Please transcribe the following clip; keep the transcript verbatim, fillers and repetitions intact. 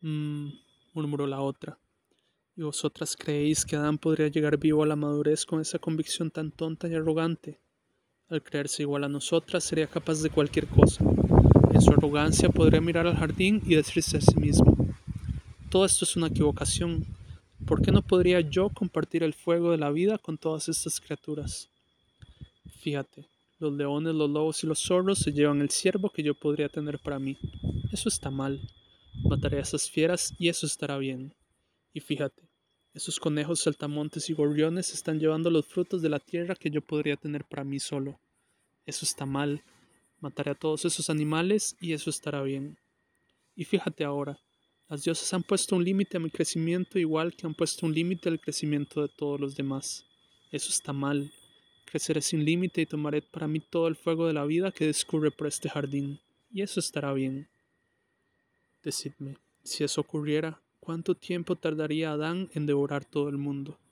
Mm, murmuró la otra. ¿Y vosotras creéis que Adán podría llegar vivo a la madurez con esa convicción tan tonta y arrogante? Al creerse igual a nosotras, sería capaz de cualquier cosa. En su arrogancia podría mirar al jardín y decirse a sí mismo: todo esto es una equivocación. ¿Por qué no podría yo compartir el fuego de la vida con todas estas criaturas? Fíjate, los leones, los lobos y los zorros se llevan el ciervo que yo podría tener para mí. Eso está mal. Mataré a esas fieras y eso estará bien. Y fíjate, esos conejos, saltamontes y gorriones están llevando los frutos de la tierra que yo podría tener para mí solo. Eso está mal. Mataré a todos esos animales y eso estará bien. Y fíjate ahora, las diosas han puesto un límite a mi crecimiento igual que han puesto un límite al crecimiento de todos los demás. Eso está mal. Creceré sin límite y tomaré para mí todo el fuego de la vida que discurre por este jardín. Y eso estará bien. Decidme, si eso ocurriera, ¿cuánto tiempo tardaría Adán en devorar todo el mundo?